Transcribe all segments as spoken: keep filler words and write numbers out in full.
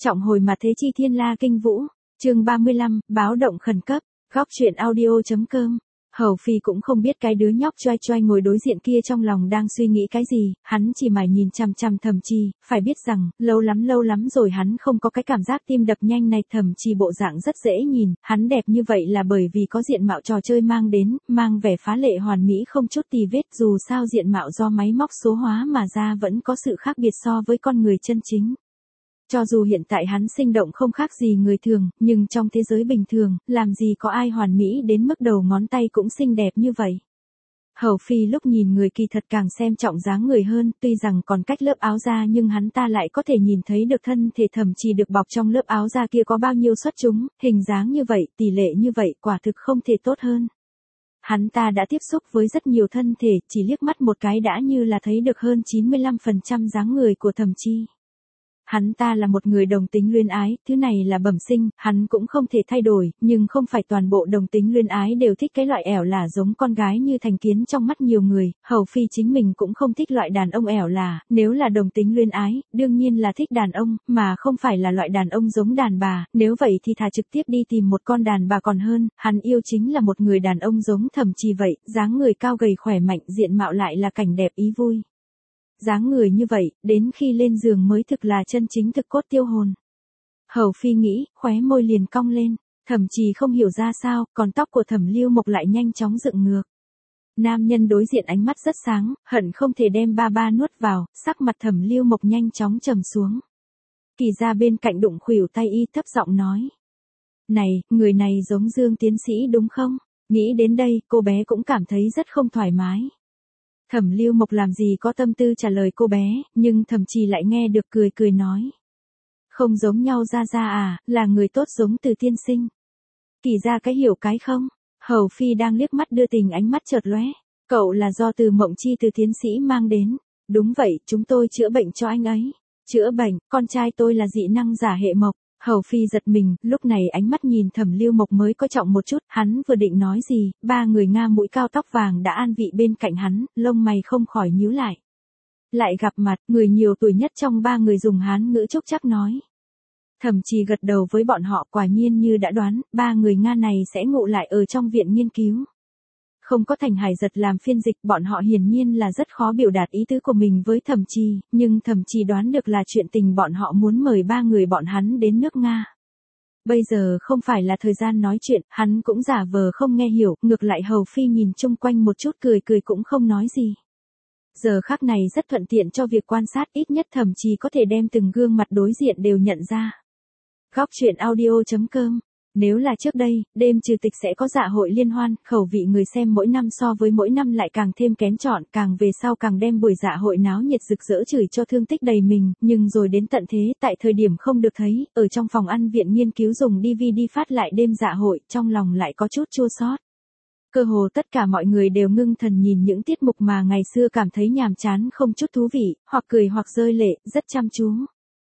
Trọng hồi mà thế chi thiên la kinh vũ. Chương ba mươi lăm, báo động khẩn cấp. Góc truyện audio chấm com. Hầu Phi cũng không biết cái đứa nhóc choai choai ngồi đối diện kia trong lòng đang suy nghĩ cái gì, hắn chỉ mải nhìn chằm chằm Thẩm Trì, phải biết rằng, lâu lắm lâu lắm rồi hắn không có cái cảm giác tim đập nhanh này. Thẩm Trì bộ dạng rất dễ nhìn, hắn đẹp như vậy là bởi vì có diện mạo trò chơi mang đến, mang vẻ phá lệ hoàn mỹ không chút tì vết, dù sao diện mạo do máy móc số hóa mà ra vẫn có sự khác biệt so với con người chân chính. Cho dù hiện tại hắn sinh động không khác gì người thường, nhưng trong thế giới bình thường, làm gì có ai hoàn mỹ đến mức đầu ngón tay cũng xinh đẹp như vậy. Hầu Phi lúc nhìn người kỳ thật càng xem trọng dáng người hơn, tuy rằng còn cách lớp áo da nhưng hắn ta lại có thể nhìn thấy được thân thể Thẩm Trì được bọc trong lớp áo da kia có bao nhiêu xuất chúng, hình dáng như vậy, tỷ lệ như vậy, quả thực không thể tốt hơn. Hắn ta đã tiếp xúc với rất nhiều thân thể, chỉ liếc mắt một cái đã như là thấy được hơn chín mươi lăm phần trăm dáng người của Thẩm Trì. Hắn ta là một người đồng tính luyến ái, thứ này là bẩm sinh, hắn cũng không thể thay đổi, nhưng không phải toàn bộ đồng tính luyến ái đều thích cái loại ẻo lả giống con gái như thành kiến trong mắt nhiều người. Hầu Phi chính mình cũng không thích loại đàn ông ẻo lả, nếu là đồng tính luyến ái, đương nhiên là thích đàn ông, mà không phải là loại đàn ông giống đàn bà, nếu vậy thì thà trực tiếp đi tìm một con đàn bà còn hơn. Hắn yêu chính là một người đàn ông giống Thẩm Trì vậy, dáng người cao gầy khỏe mạnh, diện mạo lại là cảnh đẹp ý vui. Dáng người như vậy, đến khi lên giường mới thực là chân chính thực cốt tiêu hồn. Hầu Phi nghĩ, khóe môi liền cong lên, Thẩm Trì không hiểu ra sao, còn tóc của Thẩm Lưu Mộc lại nhanh chóng dựng ngược. Nam nhân đối diện ánh mắt rất sáng, hận không thể đem ba ba nuốt vào, sắc mặt Thẩm Lưu Mộc nhanh chóng trầm xuống. Kỳ ra bên cạnh đụng khuỷu tay y thấp giọng nói. Này, người này giống Dương tiến sĩ đúng không? Nghĩ đến đây, cô bé cũng cảm thấy rất không thoải mái. Thẩm Lưu Mộc làm gì có tâm tư trả lời cô bé, nhưng Thẩm Trì lại nghe được cười cười nói. Không giống nhau ra ra à, là người tốt giống Từ tiên sinh. Kỳ ra cái hiểu cái không? Hầu Phi đang liếc mắt đưa tình ánh mắt chợt lóe. Cậu là do Từ Mộng Chi Từ tiến sĩ mang đến. Đúng vậy, chúng tôi chữa bệnh cho anh ấy. Chữa bệnh, con trai tôi là dị năng giả hệ mộc. Hầu Phi giật mình, lúc này ánh mắt nhìn Thẩm Lưu Mộc mới có trọng một chút, hắn vừa định nói gì, ba người Nga mũi cao tóc vàng đã an vị bên cạnh hắn, lông mày không khỏi nhíu lại. Lại gặp mặt, người nhiều tuổi nhất trong ba người dùng Hán ngữ chúc chắc nói. Thẩm Trì gật đầu với bọn họ, quả nhiên như đã đoán, ba người Nga này sẽ ngụ lại ở trong viện nghiên cứu. Không có Thành Hải Giật làm phiên dịch, bọn họ hiển nhiên là rất khó biểu đạt ý tứ của mình với Thẩm Trì, nhưng Thẩm Trì đoán được là chuyện tình bọn họ muốn mời ba người bọn hắn đến nước Nga. Bây giờ không phải là thời gian nói chuyện, hắn cũng giả vờ không nghe hiểu, ngược lại Hầu Phi nhìn chung quanh một chút cười cười cũng không nói gì. Giờ khắc này rất thuận tiện cho việc quan sát, ít nhất Thẩm Trì có thể đem từng gương mặt đối diện đều nhận ra. Góc truyện audio chấm com. Nếu là trước đây, đêm trừ tịch sẽ có dạ hội liên hoan, khẩu vị người xem mỗi năm so với mỗi năm lại càng thêm kén chọn, càng về sau càng đem buổi dạ hội náo nhiệt rực rỡ chửi cho thương tích đầy mình, nhưng rồi đến tận thế, tại thời điểm không được thấy, ở trong phòng ăn viện nghiên cứu dùng đê vê đê phát lại đêm dạ hội, trong lòng lại có chút chua xót. Cơ hồ tất cả mọi người đều ngưng thần nhìn những tiết mục mà ngày xưa cảm thấy nhàm chán không chút thú vị, hoặc cười hoặc rơi lệ, rất chăm chú.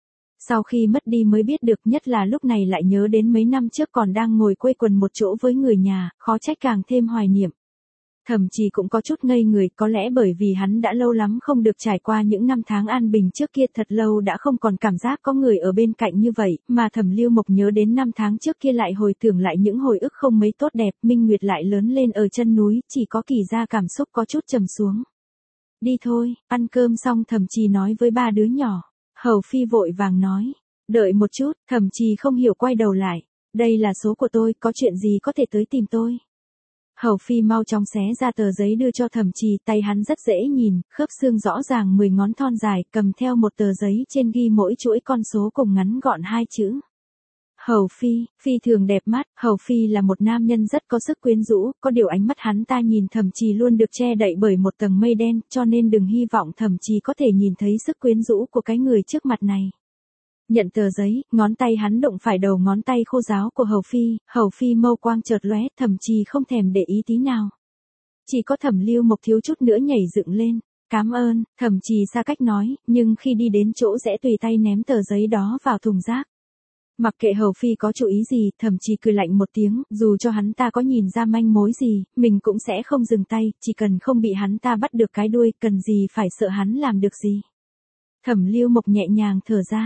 Sau khi mất đi mới biết được, nhất là lúc này lại nhớ đến mấy năm trước còn đang ngồi quây quần một chỗ với người nhà, khó trách càng thêm hoài niệm. Thẩm Trì cũng có chút ngây người, có lẽ bởi vì hắn đã lâu lắm không được trải qua những năm tháng an bình trước kia, thật lâu đã không còn cảm giác có người ở bên cạnh như vậy, mà Thẩm Lưu Mộc nhớ đến năm tháng trước kia lại hồi tưởng lại những hồi ức không mấy tốt đẹp. Minh Nguyệt lại lớn lên ở chân núi, chỉ có Kỳ ra cảm xúc có chút trầm xuống. Đi thôi, ăn cơm xong Thẩm Trì nói với ba đứa nhỏ. Hầu Phi vội vàng nói, đợi một chút, Thẩm Trì không hiểu quay đầu lại, đây là số của tôi, có chuyện gì có thể tới tìm tôi. Hầu Phi mau chóng xé ra tờ giấy đưa cho Thẩm Trì, tay hắn rất dễ nhìn, khớp xương rõ ràng mười ngón thon dài, cầm theo một tờ giấy trên ghi mỗi chuỗi con số cùng ngắn gọn hai chữ. Hầu Phi, Phi thường đẹp mắt, Hầu Phi là một nam nhân rất có sức quyến rũ, có điều ánh mắt hắn ta nhìn Thẩm Trì luôn được che đậy bởi một tầng mây đen, cho nên đừng hy vọng Thẩm Trì có thể nhìn thấy sức quyến rũ của cái người trước mặt này. Nhận tờ giấy, ngón tay hắn đụng phải đầu ngón tay khô ráo của Hầu Phi, Hầu Phi mâu quang chợt lóe, Thẩm Trì không thèm để ý tí nào. Chỉ có Thẩm Lưu Mộc thiếu chút nữa nhảy dựng lên. Cám ơn, Thẩm Trì xa cách nói, nhưng khi đi đến chỗ rẽ tùy tay ném tờ giấy đó vào thùng rác. Mặc kệ Hầu Phi có chú ý gì, Thẩm Trì cười lạnh một tiếng, dù cho hắn ta có nhìn ra manh mối gì, mình cũng sẽ không dừng tay, chỉ cần không bị hắn ta bắt được cái đuôi, cần gì phải sợ hắn làm được gì. Thẩm Lưu Mộc nhẹ nhàng thở ra,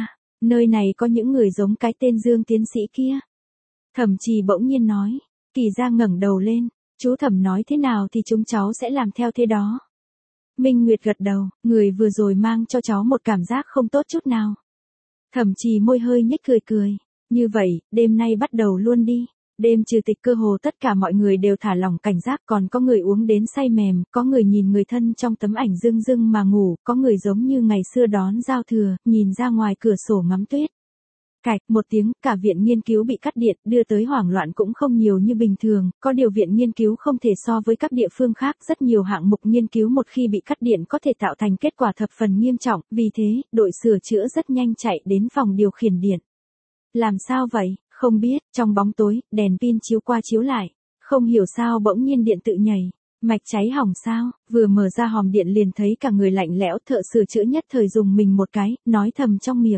Nơi này có những người giống cái tên Dương tiến sĩ kia. Thẩm Trì bỗng nhiên nói. Kỳ Gia ngẩng đầu lên. Chú Thẩm nói thế nào thì chúng cháu sẽ làm theo thế đó. Minh Nguyệt gật đầu, người vừa rồi mang cho cháu một cảm giác không tốt chút nào. Thẩm Trì môi hơi nhếch cười cười. Như vậy, đêm nay bắt đầu luôn đi. Đêm trừ tịch cơ hồ tất cả mọi người đều thả lỏng cảnh giác, còn có người uống đến say mềm, có người nhìn người thân trong tấm ảnh dưng dưng mà ngủ, có người giống như ngày xưa đón giao thừa, nhìn ra ngoài cửa sổ ngắm tuyết. Cạch một tiếng, cả viện nghiên cứu bị cắt điện, đưa tới hoảng loạn cũng không nhiều như bình thường, có điều viện nghiên cứu không thể so với các địa phương khác, rất nhiều hạng mục nghiên cứu một khi bị cắt điện có thể tạo thành kết quả thập phần nghiêm trọng, vì thế, đội sửa chữa rất nhanh chạy đến phòng điều khiển điện. Làm sao vậy? Không biết, trong bóng tối, đèn pin chiếu qua chiếu lại, không hiểu sao bỗng nhiên điện tự nhảy, mạch cháy hỏng sao, vừa mở ra hòm điện liền thấy cả người lạnh lẽo, thợ sửa chữa nhất thời dùng mình một cái, nói thầm trong miệng.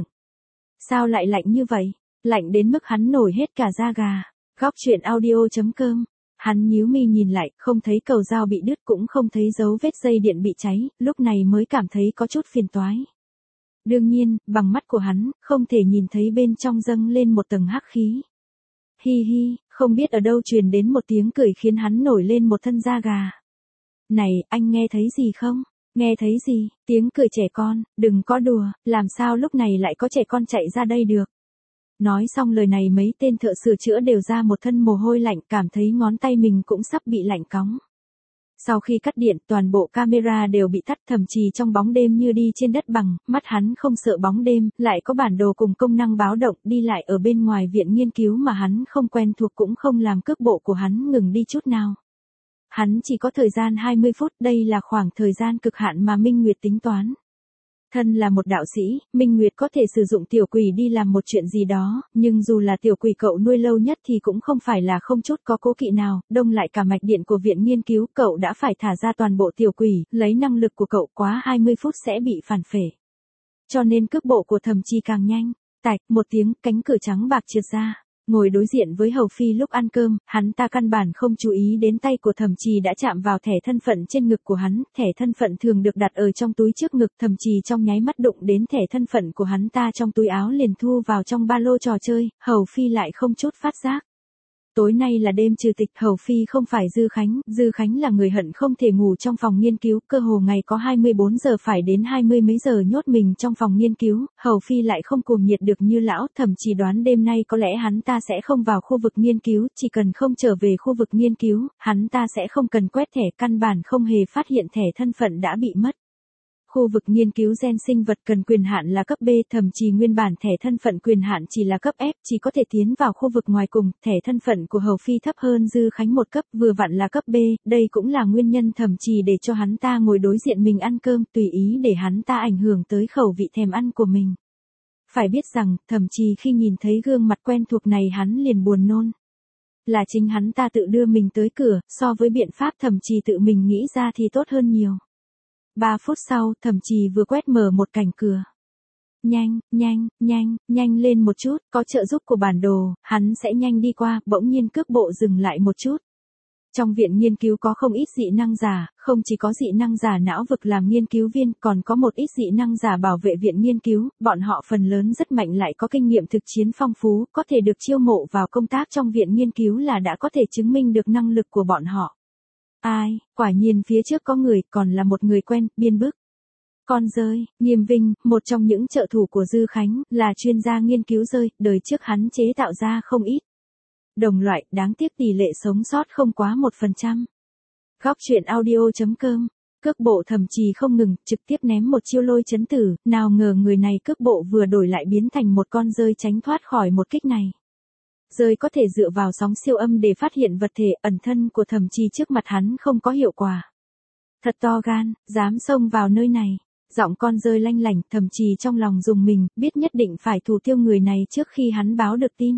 Sao lại lạnh như vậy? Lạnh đến mức hắn nổi hết cả da gà. Góc truyện audio chấm com. Hắn nhíu mi nhìn lại, không thấy cầu dao bị đứt cũng không thấy dấu vết dây điện bị cháy, lúc này mới cảm thấy có chút phiền toái. Đương nhiên, bằng mắt của hắn, không thể nhìn thấy bên trong dâng lên một tầng hắc khí. Hi hi, không biết ở đâu truyền đến một tiếng cười khiến hắn nổi lên một thân da gà. Này, anh nghe thấy gì không? Nghe thấy gì? Tiếng cười trẻ con, đừng có đùa, làm sao lúc này lại có trẻ con chạy ra đây được? Nói xong lời này mấy tên thợ sửa chữa đều ra một thân mồ hôi lạnh, cảm thấy ngón tay mình cũng sắp bị lạnh cóng. Sau khi cắt điện, toàn bộ camera đều bị tắt, Thẩm Trì trong bóng đêm như đi trên đất bằng, mắt hắn không sợ bóng đêm, lại có bản đồ cùng công năng báo động, đi lại ở bên ngoài viện nghiên cứu mà hắn không quen thuộc cũng không làm cước bộ của hắn ngừng đi chút nào. Hắn chỉ có thời gian hai mươi phút, đây là khoảng thời gian cực hạn mà Minh Nguyệt tính toán. Thân là một đạo sĩ, Minh Nguyệt có thể sử dụng tiểu quỷ đi làm một chuyện gì đó, nhưng dù là tiểu quỷ cậu nuôi lâu nhất thì cũng không phải là không chút có cố kỵ nào, đông lại cả mạch điện của viện nghiên cứu, cậu đã phải thả ra toàn bộ tiểu quỷ, lấy năng lực của cậu quá hai mươi phút sẽ bị phản phệ. Cho nên cước bộ của Thẩm Trì càng nhanh. Tạch, một tiếng, cánh cửa trắng bạc trượt ra. Ngồi đối diện với Hầu Phi lúc ăn cơm, hắn ta căn bản không chú ý đến tay của Thẩm Trì đã chạm vào thẻ thân phận trên ngực của hắn, thẻ thân phận thường được đặt ở trong túi trước ngực, Thẩm Trì trong nháy mắt đụng đến thẻ thân phận của hắn ta trong túi áo liền thu vào trong ba lô trò chơi, Hầu Phi lại không chút phát giác. Tối nay là đêm trừ tịch, Hầu Phi không phải Dư Khánh, Dư Khánh là người hận không thể ngủ trong phòng nghiên cứu, cơ hồ ngày có hai mươi bốn giờ phải đến hai mươi mấy giờ nhốt mình trong phòng nghiên cứu, Hầu Phi lại không cuồng nhiệt được như lão, Thẩm Trì đoán đêm nay có lẽ hắn ta sẽ không vào khu vực nghiên cứu, chỉ cần không trở về khu vực nghiên cứu, hắn ta sẽ không cần quét thẻ, căn bản không hề phát hiện thẻ thân phận đã bị mất. Khu vực nghiên cứu gen sinh vật cần quyền hạn là cấp B, Thẩm Trì nguyên bản thẻ thân phận quyền hạn chỉ là cấp F, chỉ có thể tiến vào khu vực ngoài cùng, thẻ thân phận của Hầu Phi thấp hơn Dư Khánh một cấp, vừa vặn là cấp B, đây cũng là nguyên nhân Thẩm Trì để cho hắn ta ngồi đối diện mình ăn cơm, tùy ý để hắn ta ảnh hưởng tới khẩu vị thèm ăn của mình. Phải biết rằng, Thẩm Trì khi nhìn thấy gương mặt quen thuộc này hắn liền buồn nôn. Là chính hắn ta tự đưa mình tới cửa, so với biện pháp Thẩm Trì tự mình nghĩ ra thì tốt hơn nhiều. Ba phút sau, Thẩm Trì vừa quét mở một cảnh cửa. Nhanh, nhanh, nhanh, nhanh lên một chút, có trợ giúp của bản đồ, hắn sẽ nhanh đi qua, bỗng nhiên cước bộ dừng lại một chút. Trong viện nghiên cứu có không ít dị năng giả, không chỉ có dị năng giả não vực làm nghiên cứu viên, còn có một ít dị năng giả bảo vệ viện nghiên cứu, bọn họ phần lớn rất mạnh lại có kinh nghiệm thực chiến phong phú, có thể được chiêu mộ vào công tác trong viện nghiên cứu là đã có thể chứng minh được năng lực của bọn họ. Ai, quả nhiên phía trước có người, còn là một người quen, Biên Bức. Con rơi, Nghiêm Vinh, một trong những trợ thủ của Dư Khánh, là chuyên gia nghiên cứu rơi, đời trước hắn chế tạo ra không ít đồng loại, đáng tiếc tỷ lệ sống sót không quá một phần trăm. Góc truyện audio chấm com. Cước bộ Thẩm Trì không ngừng, trực tiếp ném một chiêu lôi chấn tử, nào ngờ người này cước bộ vừa đổi lại biến thành một con rơi tránh thoát khỏi một kích này. Rơi có thể dựa vào sóng siêu âm để phát hiện vật thể, ẩn thân của Thẩm Trì trước mặt hắn không có hiệu quả. Thật to gan, dám xông vào nơi này. Giọng con rơi lanh lảnh, Thẩm Trì trong lòng dùng mình, biết nhất định phải thủ tiêu người này trước khi hắn báo được tin.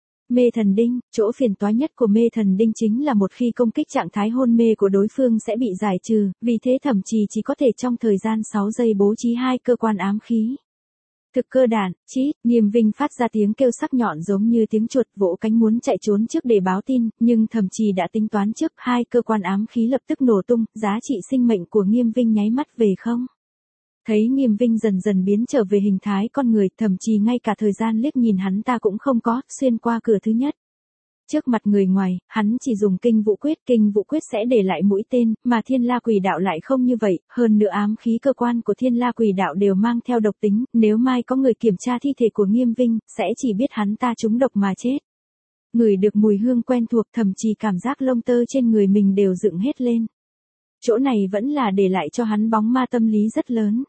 Mê thần đinh, chỗ phiền toái nhất của mê thần đinh chính là một khi công kích trạng thái hôn mê của đối phương sẽ bị giải trừ, vì thế Thẩm Trì chỉ có thể trong thời gian sáu giây bố trí hai cơ quan ám khí. Thực cơ đạn, chít, Nghiêm Vinh phát ra tiếng kêu sắc nhọn giống như tiếng chuột, vỗ cánh muốn chạy trốn trước để báo tin, nhưng Thẩm Trì đã tính toán trước, hai cơ quan ám khí lập tức nổ tung, giá trị sinh mệnh của Nghiêm Vinh nháy mắt về không. Thấy Nghiêm Vinh dần dần biến trở về hình thái con người, thậm chí ngay cả thời gian liếc nhìn hắn ta cũng không có, xuyên qua cửa thứ nhất. Trước mặt người ngoài, hắn chỉ dùng kinh vũ quyết, kinh vũ quyết sẽ để lại mũi tên, mà thiên la quỷ đạo lại không như vậy, hơn nữa ám khí cơ quan của thiên la quỷ đạo đều mang theo độc tính, nếu mai có người kiểm tra thi thể của Nghiêm Vinh, sẽ chỉ biết hắn ta trúng độc mà chết. Ngửi được mùi hương quen thuộc, thậm chí cảm giác lông tơ trên người mình đều dựng hết lên. Chỗ này vẫn là để lại cho hắn bóng ma tâm lý rất lớn.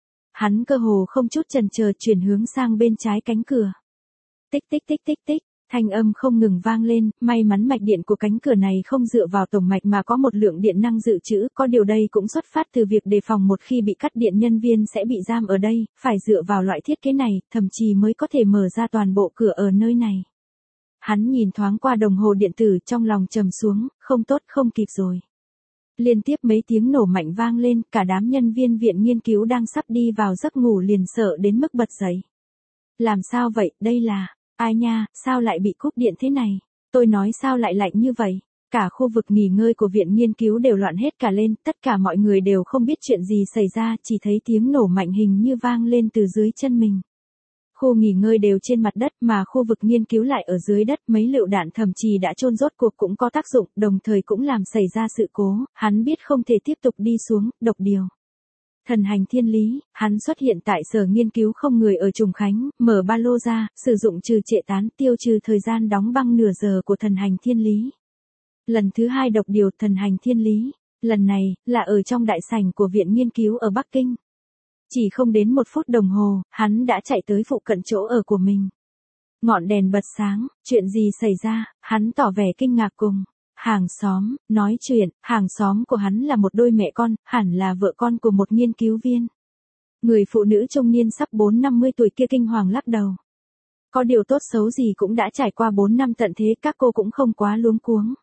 Hắn cơ hồ không chút chần chờ chuyển hướng sang bên trái cánh cửa. Tích tích tích tích tích. Thanh âm không ngừng vang lên, may mắn mạch điện của cánh cửa này không dựa vào tổng mạch mà có một lượng điện năng dự trữ, có điều đây cũng xuất phát từ việc đề phòng một khi bị cắt điện nhân viên sẽ bị giam ở đây, phải dựa vào loại thiết kế này, thậm chí mới có thể mở ra toàn bộ cửa ở nơi này. Hắn nhìn thoáng qua đồng hồ điện tử trong lòng trầm xuống, không tốt không kịp rồi. Liên tiếp mấy tiếng nổ mạnh vang lên, cả đám nhân viên viện nghiên cứu đang sắp đi vào giấc ngủ liền sợ đến mức bật dậy. Làm sao vậy, đây là... Ai nha, sao lại bị cúp điện thế này? Tôi nói sao lại lạnh như vậy? Cả khu vực nghỉ ngơi của viện nghiên cứu đều loạn hết cả lên, tất cả mọi người đều không biết chuyện gì xảy ra, chỉ thấy tiếng nổ mạnh hình như vang lên từ dưới chân mình. Khu nghỉ ngơi đều trên mặt đất mà khu vực nghiên cứu lại ở dưới đất, mấy lựu đạn thậm chí đã chôn rốt cuộc cũng có tác dụng, đồng thời cũng làm xảy ra sự cố, hắn biết không thể tiếp tục đi xuống, độc điều. Thần hành thiên lý, hắn xuất hiện tại sở nghiên cứu không người ở Trùng Khánh, mở ba lô ra, sử dụng trừ trệ tán tiêu trừ thời gian đóng băng nửa giờ của thần hành thiên lý. Lần thứ hai độc điều thần hành thiên lý, lần này, là ở trong đại sảnh của viện nghiên cứu ở Bắc Kinh. Chỉ không đến một phút đồng hồ, hắn đã chạy tới phụ cận chỗ ở của mình. Ngọn đèn bật sáng, chuyện gì xảy ra, hắn tỏ vẻ kinh ngạc cùng. Hàng xóm, nói chuyện, hàng xóm của hắn là một đôi mẹ con, hẳn là vợ con của một nghiên cứu viên. Người phụ nữ trung niên sắp bốn năm mươi tuổi kia kinh hoàng lắc đầu. Có điều tốt xấu gì cũng đã trải qua bốn năm tận thế, các cô cũng không quá luống cuống.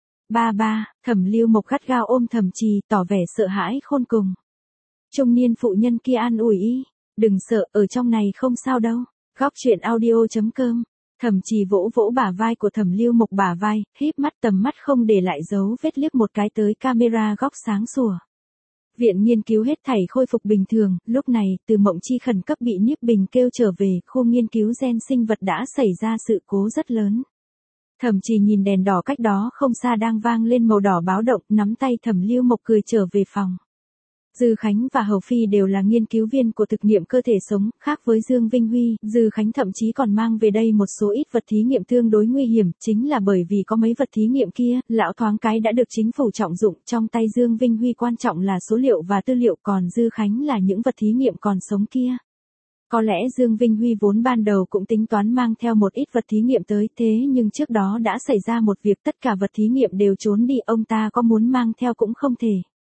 Ba ba, Thẩm Lưu Mộc gắt gao ôm Thẩm Trì, tỏ vẻ sợ hãi khôn cùng. Trung niên phụ nhân kia an ủi y, đừng sợ, ở trong này không sao đâu. Góc truyện audio chấm com. Thẩm Trì vỗ vỗ bả vai của Thẩm Lưu Mộc bả vai, híp mắt tầm mắt không để lại dấu vết liếc một cái tới camera góc sáng sủa. Viện nghiên cứu hết thảy khôi phục bình thường, lúc này, Từ Mộng Chi khẩn cấp bị Niếp Bình kêu trở về, khu nghiên cứu gen sinh vật đã xảy ra sự cố rất lớn. Thẩm Trì nhìn đèn đỏ cách đó không xa đang vang lên màu đỏ báo động, nắm tay Thẩm Lưu Mộc cười trở về phòng. Dư Khánh và Hầu Phi đều là nghiên cứu viên của thực nghiệm cơ thể sống, khác với Dương Vinh Huy, Dư Khánh thậm chí còn mang về đây một số ít vật thí nghiệm tương đối nguy hiểm, chính là bởi vì có mấy vật thí nghiệm kia, lão thoáng cái đã được chính phủ trọng dụng, trong tay Dương Vinh Huy quan trọng là số liệu và tư liệu, còn Dư Khánh là những vật thí nghiệm còn sống kia. Có lẽ Dương Vinh Huy vốn ban đầu cũng tính toán mang theo một ít vật thí nghiệm tới, thế nhưng trước đó đã xảy ra một việc tất cả vật thí nghiệm đều trốn đi, ông ta có muốn mang theo cũng không thể.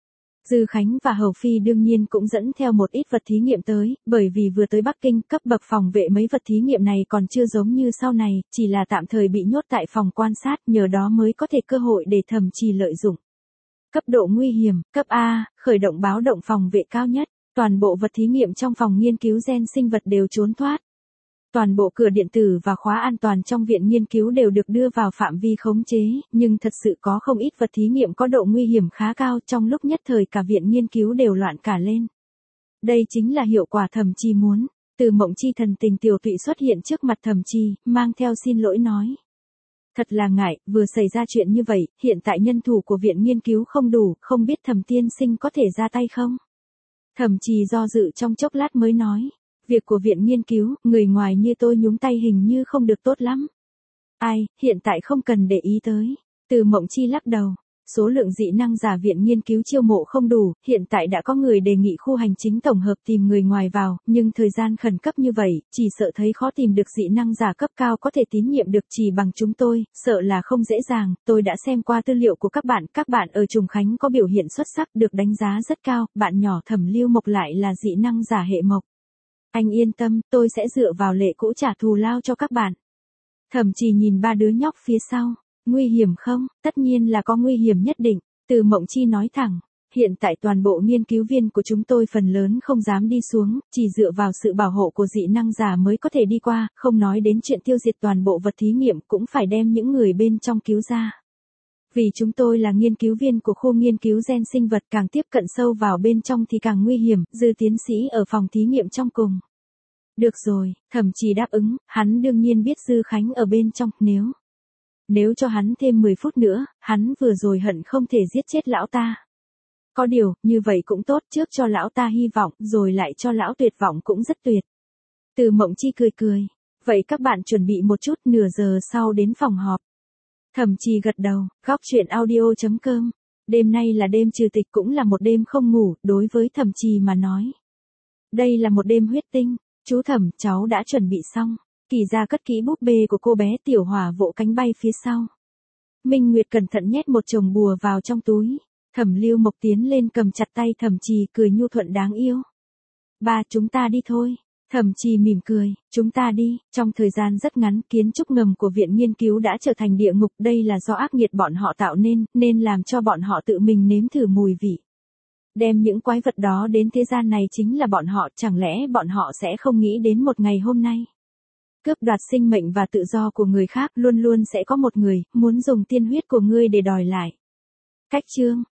Dư Khánh và Hầu Phi đương nhiên cũng dẫn theo một ít vật thí nghiệm tới, bởi vì vừa tới Bắc Kinh, cấp bậc phòng vệ mấy vật thí nghiệm này còn chưa giống như sau này, chỉ là tạm thời bị nhốt tại phòng quan sát, nhờ đó mới có thể cơ hội để Thẩm Trì lợi dụng. Cấp độ nguy hiểm, cấp A, khởi động báo động phòng vệ cao nhất, toàn bộ vật thí nghiệm trong phòng nghiên cứu gen sinh vật đều trốn thoát. Toàn bộ cửa điện tử và khóa an toàn trong viện nghiên cứu đều được đưa vào phạm vi khống chế, nhưng thật sự có không ít vật thí nghiệm có độ nguy hiểm khá cao, trong lúc nhất thời cả viện nghiên cứu đều loạn cả lên. Đây chính là hiệu quả Thẩm Trì muốn. Từ Mộng Chi thần tình tiểu tụy xuất hiện trước mặt Thẩm Trì, mang theo xin lỗi nói. Thật là ngại, vừa xảy ra chuyện như vậy, hiện tại nhân thủ của viện nghiên cứu không đủ, không biết Thẩm tiên sinh có thể ra tay không? Thẩm Trì do dự trong chốc lát mới nói. Việc của viện nghiên cứu, người ngoài như tôi nhúng tay hình như không được tốt lắm. Ai, hiện tại không cần để ý tới. Từ Mộng Chi lắc đầu. Số lượng dị năng giả viện nghiên cứu chiêu mộ không đủ, hiện tại đã có người đề nghị khu hành chính tổng hợp tìm người ngoài vào, nhưng thời gian khẩn cấp như vậy, chỉ sợ thấy khó tìm được dị năng giả cấp cao có thể tín nhiệm được chỉ bằng chúng tôi, sợ là không dễ dàng. Tôi đã xem qua tư liệu của các bạn, các bạn ở Trùng Khánh có biểu hiện xuất sắc, được đánh giá rất cao, bạn nhỏ Thẩm Lưu Mộc lại là dị năng giả hệ mộc. Anh yên tâm, tôi sẽ dựa vào lệ cũ trả thù lao cho các bạn. Thẩm Trì nhìn ba đứa nhóc phía sau. Nguy hiểm không? Tất nhiên là có nguy hiểm nhất định. Từ Mộng Chi nói thẳng. Hiện tại toàn bộ nghiên cứu viên của chúng tôi phần lớn không dám đi xuống, chỉ dựa vào sự bảo hộ của dị năng giả mới có thể đi qua, không nói đến chuyện tiêu diệt toàn bộ vật thí nghiệm cũng phải đem những người bên trong cứu ra. Vì chúng tôi là nghiên cứu viên của khu nghiên cứu gen sinh vật, càng tiếp cận sâu vào bên trong thì càng nguy hiểm, Dư tiến sĩ ở phòng thí nghiệm trong cùng. Được rồi, Thẩm Trì đáp ứng, hắn đương nhiên biết Dư Khánh ở bên trong, nếu... Nếu cho hắn thêm mười phút nữa, hắn vừa rồi hận không thể giết chết lão ta. Có điều, như vậy cũng tốt, trước cho lão ta hy vọng, rồi lại cho lão tuyệt vọng cũng rất tuyệt. Từ Mộng Chi cười cười. Vậy các bạn chuẩn bị một chút, nửa giờ sau đến phòng họp. Thẩm Trì gật đầu, góc chuyện audio chấm com. Đêm nay là đêm trừ tịch, cũng là một đêm không ngủ, đối với Thẩm Trì mà nói. Đây là một đêm huyết tinh. Chú Thẩm, cháu đã chuẩn bị xong. Kỳ ra cất kỹ búp bê của cô bé Tiểu Hỏa vỗ cánh bay phía sau. Minh Nguyệt cẩn thận nhét một chồng bùa vào trong túi. Thẩm Lưu Mộc tiến lên cầm chặt tay Thẩm Trì, cười nhu thuận đáng yêu. Ba, chúng ta đi thôi. Thẩm Trì mỉm cười, chúng ta đi. Trong thời gian rất ngắn, kiến trúc ngầm của viện nghiên cứu đã trở thành địa ngục, đây là do ác nghiệt bọn họ tạo nên, nên làm cho bọn họ tự mình nếm thử mùi vị. Đem những quái vật đó đến thế gian này chính là bọn họ, chẳng lẽ bọn họ sẽ không nghĩ đến một ngày hôm nay? Cướp đoạt sinh mệnh và tự do của người khác, luôn luôn sẽ có một người, muốn dùng tiên huyết của ngươi để đòi lại. Cách chương